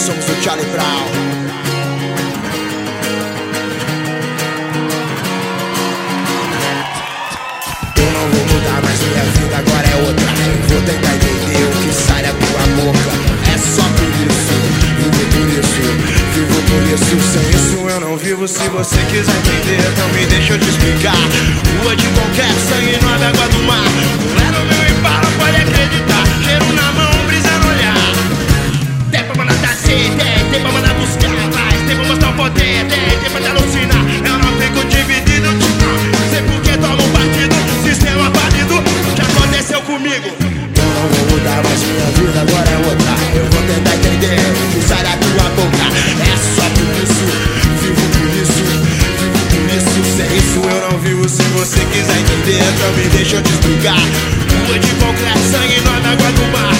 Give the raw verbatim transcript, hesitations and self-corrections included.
somos o Charlie Brown. Eu não vou mudar, mas minha vida agora é outra. Eu vou tentar entender o que sai da tua boca. É só por isso, vivo por isso, vivo por isso. Sem isso eu não vivo. Se você quiser entender, então me deixa eu te explicar. Rua de qualquer sangue, nove água do mar. Não é no meu impala, pode acreditar. Cheiro na mão, brisa no olhar. Tem pra mandar taxi, tem, tem pra mandar buscar. Mas tem pra mostrar o poder, tem, tem pra te alucinar. Eu não fico dividido, sei por que tomo um partido. Sistema falido, o que aconteceu comigo? Eu não vou mudar, mas minha vida agora é outra. Eu vou tentar entender o que sai da tua boca. É só por isso, vivo por isso, vivo por isso. Sem isso eu não vivo. Se você quiser entender, então me deixa eu te explicar. Rua de qualquer sangue, nós da água do mar.